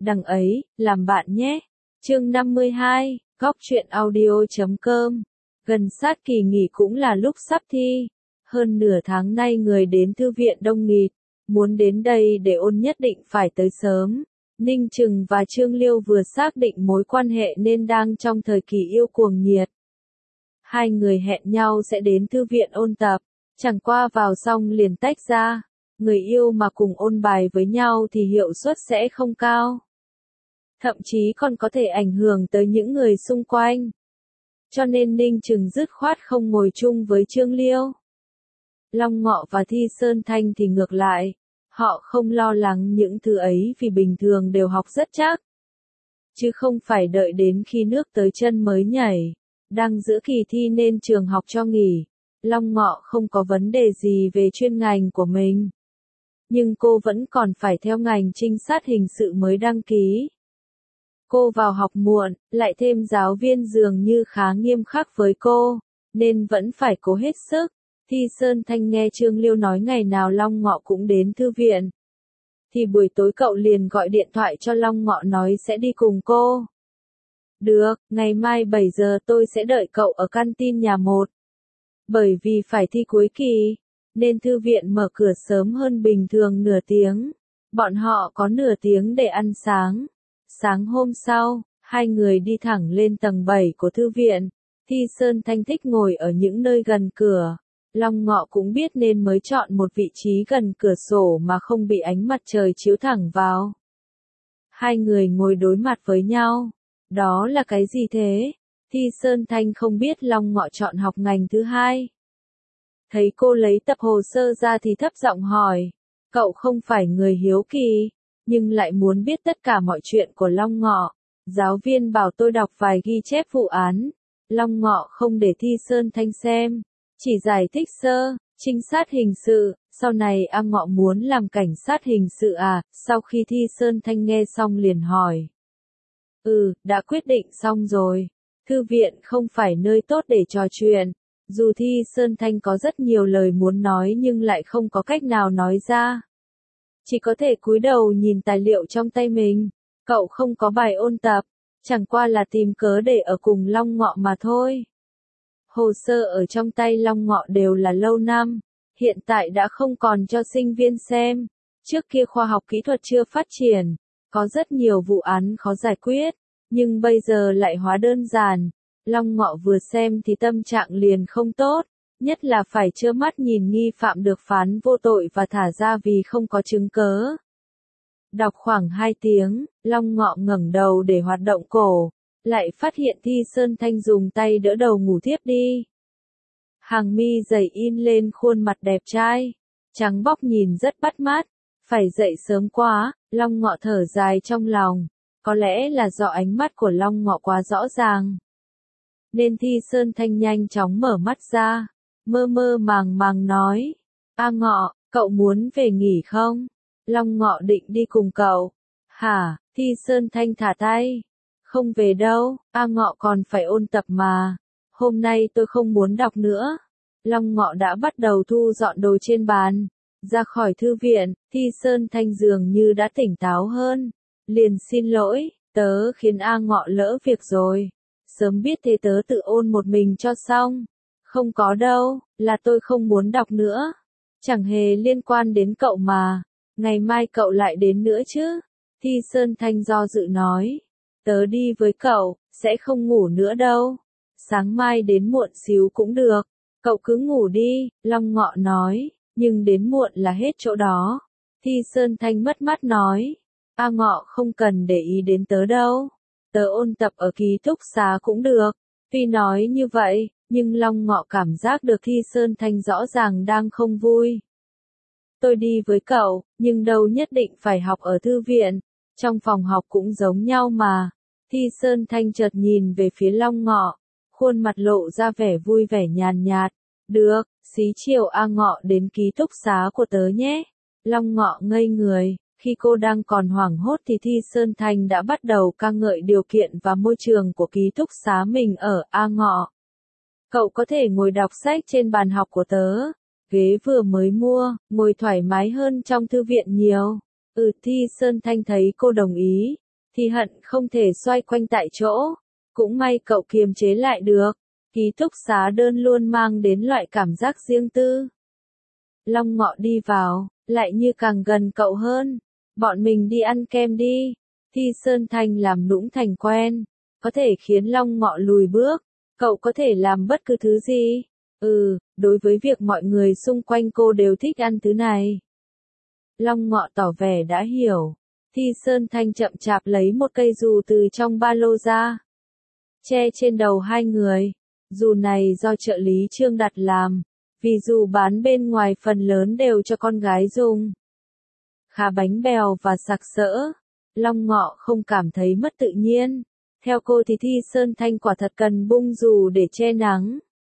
đằng ấy, làm bạn nhé. Chương 52, Góc truyện audio.com. Gần sát kỳ nghỉ cũng là lúc sắp thi. Hơn nửa tháng nay người đến thư viện đông nghịt, muốn đến đây để ôn nhất định phải tới sớm. Ninh Trừng và Trương Liêu vừa xác định mối quan hệ nên đang trong thời kỳ yêu cuồng nhiệt. Hai người hẹn nhau sẽ đến thư viện ôn tập, chẳng qua vào xong liền tách ra. Người yêu mà cùng ôn bài với nhau thì hiệu suất sẽ không cao. Thậm chí còn có thể ảnh hưởng tới những người xung quanh. Cho nên Ninh Trừng dứt khoát không ngồi chung với Trương Liêu. Long Ngọ và Thi Sơn Thanh thì ngược lại, họ không lo lắng những thứ ấy vì bình thường đều học rất chắc. Chứ không phải đợi đến khi nước tới chân mới nhảy. Đang giữa kỳ thi nên trường học cho nghỉ. Long Ngọ không có vấn đề gì về chuyên ngành của mình. Nhưng cô vẫn còn phải theo ngành trinh sát hình sự mới đăng ký. Cô vào học muộn, lại thêm giáo viên dường như khá nghiêm khắc với cô, nên vẫn phải cố hết sức. Thi Sơn Thanh nghe Trương Liêu nói ngày nào Long Ngọ cũng đến thư viện. Thì buổi tối cậu liền gọi điện thoại cho Long Ngọ nói sẽ đi cùng cô. Được, ngày mai 7 giờ tôi sẽ đợi cậu ở canteen nhà 1. Bởi vì phải thi cuối kỳ, nên thư viện mở cửa sớm hơn bình thường nửa tiếng. Bọn họ có nửa tiếng để ăn sáng. Sáng hôm sau, hai người đi thẳng lên tầng 7 của thư viện. Thi Sơn Thanh thích ngồi ở những nơi gần cửa. Long Ngọ cũng biết nên mới chọn một vị trí gần cửa sổ mà không bị ánh mặt trời chiếu thẳng vào. Hai người ngồi đối mặt với nhau. Đó là cái gì thế? Thi Sơn Thanh không biết Long Ngọ chọn học ngành thứ hai. Thấy cô lấy tập hồ sơ ra thì thấp giọng hỏi. Cậu không phải người hiếu kỳ, nhưng lại muốn biết tất cả mọi chuyện của Long Ngọ. Giáo viên bảo tôi đọc vài ghi chép vụ án. Long Ngọ không để Thi Sơn Thanh xem, chỉ giải thích sơ, trinh sát hình sự, sau này A Ngọ muốn làm cảnh sát hình sự à? Sau khi Thi Sơn Thanh nghe xong liền hỏi. Đã quyết định xong rồi. Thư viện không phải nơi tốt để trò chuyện. Dù Thi Sơn Thanh có rất nhiều lời muốn nói nhưng lại không có cách nào nói ra. Chỉ có thể cúi đầu nhìn tài liệu trong tay mình. Cậu không có bài ôn tập, chẳng qua là tìm cớ để ở cùng Long Ngọ mà thôi. Hồ sơ ở trong tay Long Ngọ đều là lâu năm, hiện tại đã không còn cho sinh viên xem. Trước kia khoa học kỹ thuật chưa phát triển, có rất nhiều vụ án khó giải quyết, nhưng bây giờ lại hóa đơn giản. Long Ngọ vừa xem thì tâm trạng liền không tốt, nhất là phải trơ mắt nhìn nghi phạm được phán vô tội và thả ra vì không có chứng cớ. Đọc khoảng 2 tiếng, Long Ngọ ngẩng đầu để hoạt động cổ, lại phát hiện Thi Sơn Thanh dùng tay đỡ đầu ngủ thiếp đi. Hàng mi dày in lên khuôn mặt đẹp trai, trắng bóc nhìn rất bắt mắt. Phải dậy sớm quá, Long Ngọ thở dài trong lòng, có lẽ là do ánh mắt của Long Ngọ quá rõ ràng. Nên Thi Sơn Thanh nhanh chóng mở mắt ra, mơ mơ màng màng nói, A Ngọ, cậu muốn về nghỉ không? Long Ngọ định đi cùng cậu. Hả? Thi Sơn Thanh thả tay. Không về đâu, A Ngọ còn phải ôn tập mà. Hôm nay tôi không muốn đọc nữa. Long Ngọ đã bắt đầu thu dọn đồ trên bàn. Ra khỏi thư viện, Thi Sơn Thanh dường như đã tỉnh táo hơn. Liền xin lỗi, tớ khiến A Ngọ lỡ việc rồi. Sớm biết thế tớ tự ôn một mình cho xong. Không có đâu, là tôi không muốn đọc nữa. Chẳng hề liên quan đến cậu mà. Ngày mai cậu lại đến nữa chứ? Thi Sơn Thanh do dự nói. Tớ đi với cậu, sẽ không ngủ nữa đâu. Sáng mai đến muộn xíu cũng được. Cậu cứ ngủ đi, Long Ngọ nói, nhưng đến muộn là hết chỗ đó. Thi Sơn Thanh mất mát nói. A Ngọ không cần để ý đến tớ đâu. Tớ ôn tập ở ký túc xá cũng được. Tuy nói như vậy, nhưng Long Ngọ cảm giác được Thi Sơn Thanh rõ ràng đang không vui. Tôi đi với cậu, nhưng đâu nhất định phải học ở thư viện. Trong phòng học cũng giống nhau mà. Thi Sơn Thanh chợt nhìn về phía Long Ngọ. Khuôn mặt lộ ra vẻ vui vẻ nhàn nhạt. Được, xí chiều A Ngọ đến ký túc xá của tớ nhé. Long Ngọ ngây người. Khi cô đang còn hoảng hốt thì Thi Sơn Thanh đã bắt đầu ca ngợi điều kiện và môi trường của ký túc xá mình ở. A Ngọ, cậu có thể ngồi đọc sách trên bàn học của tớ. Ghế vừa mới mua, ngồi thoải mái hơn trong thư viện nhiều. Thi Sơn Thanh thấy cô đồng ý, thì hận không thể xoay quanh tại chỗ. Cũng may cậu kiềm chế lại được. Ký túc xá đơn luôn mang đến loại cảm giác riêng tư. Long Ngọ đi vào, lại như càng gần cậu hơn. Bọn mình đi ăn kem đi. Thi Sơn Thanh làm nũng thành quen. Có thể khiến Long Ngọ lùi bước. Cậu có thể làm bất cứ thứ gì. Đối với việc mọi người xung quanh cô đều thích ăn thứ này. Long Ngọ tỏ vẻ đã hiểu. Thi Sơn Thanh chậm chạp lấy một cây dù từ trong ba lô ra. Che trên đầu hai người. Dù này do trợ lý Trương đặt làm. Vì dù bán bên ngoài phần lớn đều cho con gái dùng. Khá bánh bèo và sặc sỡ. Long Ngọ không cảm thấy mất tự nhiên. Theo cô thì Thi Sơn Thanh quả thật cần bung dù để che nắng.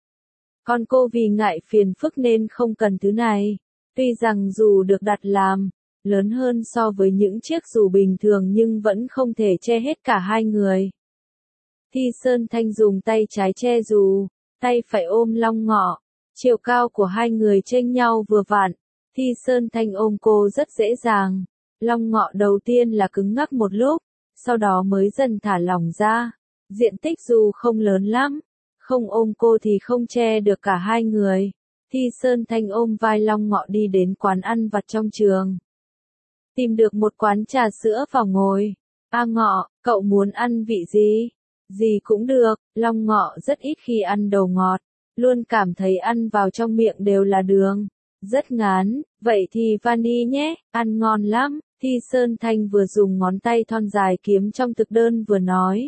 Còn cô vì ngại phiền phức nên không cần thứ này. Tuy rằng dù được đặt làm lớn hơn so với những chiếc dù bình thường nhưng vẫn không thể che hết cả hai người. Thi Sơn Thanh dùng tay trái che dù, tay phải ôm Long Ngọ. Chiều cao của hai người chênh nhau vừa vặn. Thi Sơn Thanh ôm cô rất dễ dàng. Long Ngọ đầu tiên là cứng ngắc một lúc, sau đó mới dần thả lỏng ra. Diện tích dù không lớn lắm, không ôm cô thì không che được cả hai người. Thi Sơn Thanh ôm vai Long Ngọ đi đến quán ăn vặt trong trường. Tìm được một quán trà sữa vào ngồi. Ngọ, cậu muốn ăn vị gì? Gì cũng được, Long Ngọ rất ít khi ăn đồ ngọt. Luôn cảm thấy ăn vào trong miệng đều là đường. Rất ngán, vậy thì vani nhé, ăn ngon lắm. Thi Sơn Thanh vừa dùng ngón tay thon dài kiếm trong thực đơn vừa nói.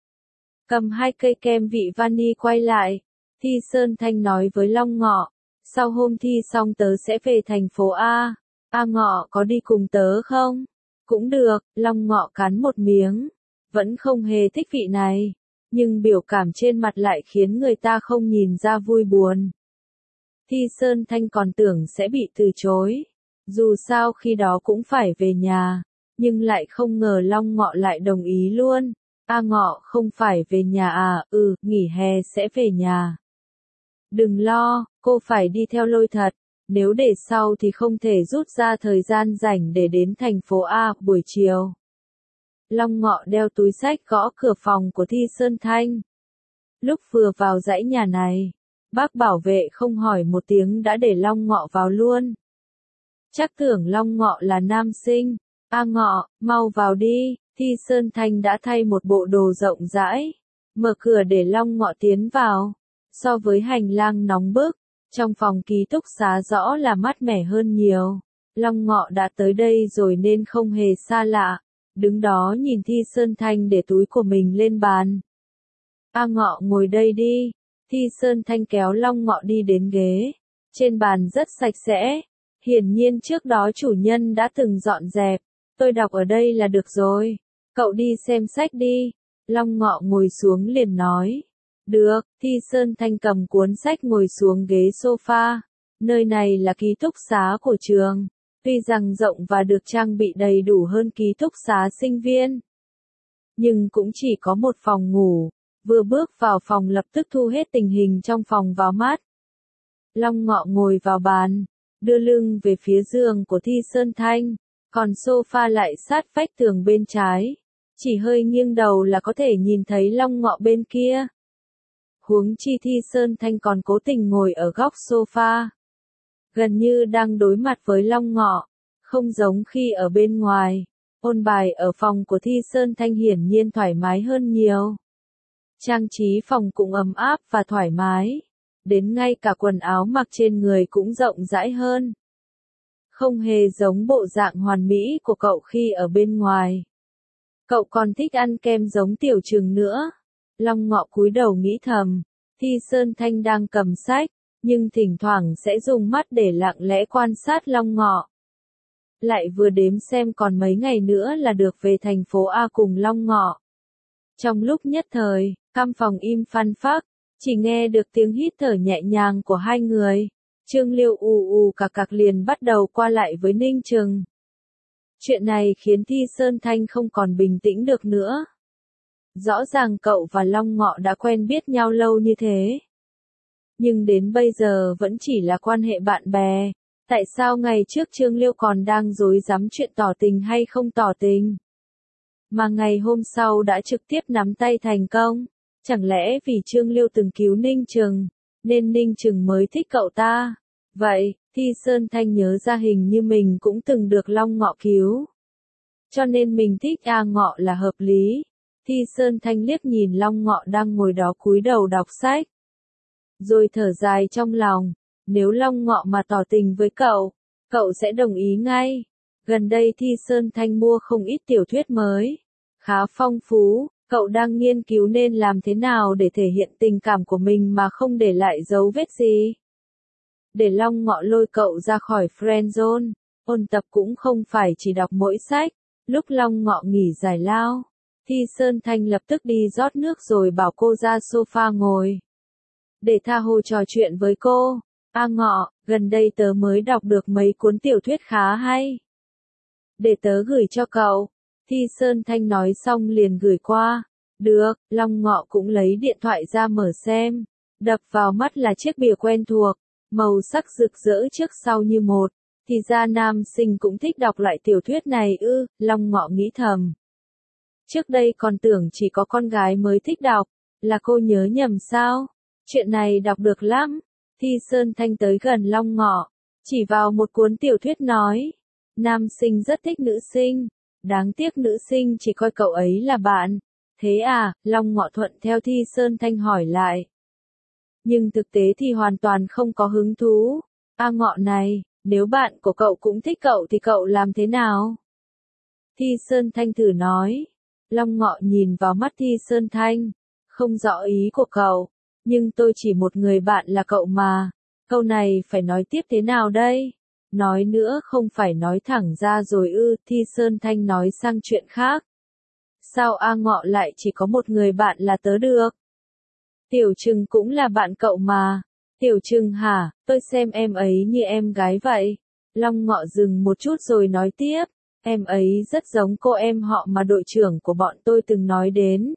Cầm hai cây kem vị vani quay lại. Thi Sơn Thanh nói với Long Ngọ. Sau hôm thi xong tớ sẽ về thành phố A. Ngọ có đi cùng tớ không? Cũng được, Long Ngọ cắn một miếng. Vẫn không hề thích vị này. Nhưng biểu cảm trên mặt lại khiến người ta không nhìn ra vui buồn. Thi Sơn Thanh còn tưởng sẽ bị từ chối. Dù sao khi đó cũng phải về nhà. Nhưng lại không ngờ Long Ngọ lại đồng ý luôn. Ngọ không phải về nhà à? Nghỉ hè sẽ về nhà. Đừng lo, cô phải đi theo Lôi thật. Nếu để sau thì không thể rút ra thời gian rảnh để đến thành phố A buổi chiều. Long Ngọ đeo túi xách gõ cửa phòng của Thi Sơn Thanh. Lúc vừa vào dãy nhà này, bác bảo vệ không hỏi một tiếng đã để Long Ngọ vào luôn. Chắc tưởng Long Ngọ là nam sinh. Ngọ, mau vào đi. Thi Sơn Thanh đã thay một bộ đồ rộng rãi. Mở cửa để Long Ngọ tiến vào. So với hành lang nóng bức, trong phòng ký túc xá rõ là mát mẻ hơn nhiều. Long Ngọ đã tới đây rồi nên không hề xa lạ. Đứng đó nhìn Thi Sơn Thanh để túi của mình lên bàn. Ngọ ngồi đây đi. Thi Sơn Thanh kéo Long Ngọ đi đến ghế. Trên bàn rất sạch sẽ. Hiển nhiên trước đó chủ nhân đã từng dọn dẹp. Tôi đọc ở đây là được rồi. Cậu đi xem sách đi. Long Ngọ ngồi xuống liền nói. Được, Thi Sơn Thanh cầm cuốn sách ngồi xuống ghế sofa. Nơi này là ký túc xá của trường. Tuy rằng rộng và được trang bị đầy đủ hơn ký túc xá sinh viên. Nhưng cũng chỉ có một phòng ngủ. Vừa bước vào phòng lập tức thu hết tình hình trong phòng vào mắt. Long Ngọ ngồi vào bàn. Đưa lưng về phía giường của Thi Sơn Thanh. Còn sofa lại sát vách tường bên trái. Chỉ hơi nghiêng đầu là có thể nhìn thấy Long Ngọ bên kia. Huống chi Thi Sơn Thanh còn cố tình ngồi ở góc sofa. Gần như đang đối mặt với Long Ngọ. Không giống khi ở bên ngoài. Ôn bài ở phòng của Thi Sơn Thanh hiển nhiên thoải mái hơn nhiều. Trang trí phòng cũng ấm áp và thoải mái. Đến ngay cả quần áo mặc trên người cũng rộng rãi hơn. Không hề giống bộ dạng hoàn mỹ của cậu khi ở bên ngoài. Cậu còn thích ăn kem giống tiểu trường nữa. Long Ngọ cúi đầu nghĩ thầm. Thi Sơn Thanh đang cầm sách, nhưng thỉnh thoảng sẽ dùng mắt để lặng lẽ quan sát Long Ngọ. Lại vừa đếm xem còn mấy ngày nữa là được về thành phố A cùng Long Ngọ. Trong lúc nhất thời, căn phòng im phăng phắc, chỉ nghe được tiếng hít thở nhẹ nhàng của hai người. Trương Liêu ù cặc liền bắt đầu qua lại với Ninh Trừng. Chuyện này khiến Thi Sơn Thanh không còn bình tĩnh được nữa. Rõ ràng cậu và Long Ngọ đã quen biết nhau lâu như thế. Nhưng đến bây giờ vẫn chỉ là quan hệ bạn bè. Tại sao ngày trước Trương Liêu còn đang rối rắm chuyện tỏ tình hay không tỏ tình? mà ngày hôm sau đã trực tiếp nắm tay thành công. Chẳng lẽ vì Trương Liêu từng cứu Ninh Trừng, nên Ninh Trừng mới thích cậu ta? Vậy, Thi Sơn Thanh nhớ ra hình như mình cũng từng được Long Ngọ cứu. Cho nên mình thích A Ngọ là hợp lý. Thi Sơn Thanh liếc nhìn Long Ngọ đang ngồi đó cúi đầu đọc sách. Rồi thở dài trong lòng, nếu Long Ngọ mà tỏ tình với cậu, cậu sẽ đồng ý ngay. Gần đây Thi Sơn Thanh mua không ít tiểu thuyết mới, khá phong phú, cậu đang nghiên cứu nên làm thế nào để thể hiện tình cảm của mình mà không để lại dấu vết gì. Để Long Ngọ lôi cậu ra khỏi friend zone, ôn tập cũng không phải chỉ đọc mỗi sách. Lúc Long Ngọ nghỉ giải lao, Thi Sơn Thanh lập tức đi rót nước rồi bảo cô ra sofa ngồi. Để tha hồ trò chuyện với cô. A Ngọ, gần đây tớ mới đọc được mấy cuốn tiểu thuyết khá hay. Để tớ gửi cho cậu. Thi Sơn Thanh nói xong liền gửi qua. Được, Long Ngọ cũng lấy điện thoại ra mở xem. Đập vào mắt là chiếc bìa quen thuộc, màu sắc rực rỡ trước sau như một. Thì ra nam sinh cũng thích đọc loại tiểu thuyết này ư, Long Ngọ nghĩ thầm. Trước đây còn tưởng chỉ có con gái mới thích đọc, là cô nhớ nhầm sao? Chuyện này đọc được lắm. Thi Sơn Thanh tới gần Long Ngọ, chỉ vào một cuốn tiểu thuyết nói. Nam sinh rất thích nữ sinh, đáng tiếc nữ sinh chỉ coi cậu ấy là bạn. Thế à, Long Ngọ thuận theo Thi Sơn Thanh hỏi lại. Nhưng thực tế thì hoàn toàn không có hứng thú. A Ngọ này, nếu bạn của cậu cũng thích cậu thì cậu làm thế nào? Thi Sơn Thanh thử nói. Long Ngọ nhìn vào mắt Thi Sơn Thanh. Không rõ ý của cậu, nhưng tôi chỉ một người bạn là cậu mà. Câu này phải nói tiếp thế nào đây? Nói nữa không phải nói thẳng ra rồi ư? Thi Sơn Thanh nói sang chuyện khác. Sao A Ngọ lại chỉ có một người bạn là tớ được? Tiểu Trừng cũng là bạn cậu mà. Tiểu Trừng hả? Tôi xem em ấy như em gái vậy. Long Ngọ dừng một chút rồi nói tiếp. Em ấy rất giống cô em họ mà đội trưởng của bọn tôi từng nói đến.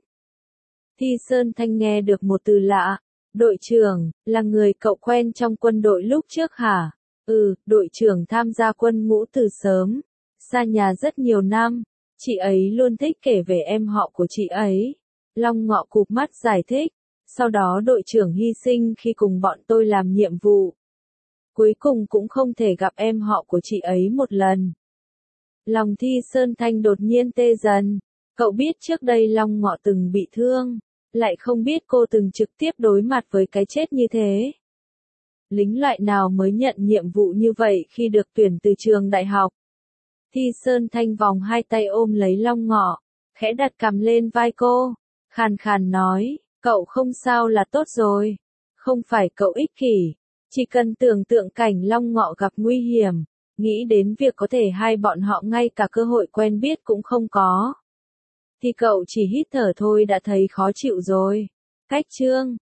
Thi Sơn Thanh nghe được một từ lạ. Đội trưởng, là người cậu quen trong quân đội lúc trước hả? Ừ, đội trưởng tham gia quân ngũ từ sớm. Xa nhà rất nhiều năm. Chị ấy luôn thích kể về em họ của chị ấy. Long Ngọ cụp mắt giải thích. Sau đó đội trưởng hy sinh khi cùng bọn tôi làm nhiệm vụ. Cuối cùng cũng không thể gặp em họ của chị ấy một lần. Lòng Thi Sơn Thanh đột nhiên tê dần. Cậu biết trước đây Long Ngọ từng bị thương, lại không biết cô từng trực tiếp đối mặt với cái chết như thế. Lính loại nào mới nhận nhiệm vụ như vậy khi được tuyển từ trường đại học? Thi Sơn Thanh vòng hai tay ôm lấy Long Ngọ, khẽ đặt cằm lên vai cô, khàn khàn nói, cậu không sao là tốt rồi. Không phải cậu ích kỷ, chỉ cần tưởng tượng cảnh Long Ngọ gặp nguy hiểm, nghĩ đến việc có thể hai bọn họ ngay cả cơ hội quen biết cũng không có, thì cậu chỉ hít thở thôi đã thấy khó chịu rồi. Cách chương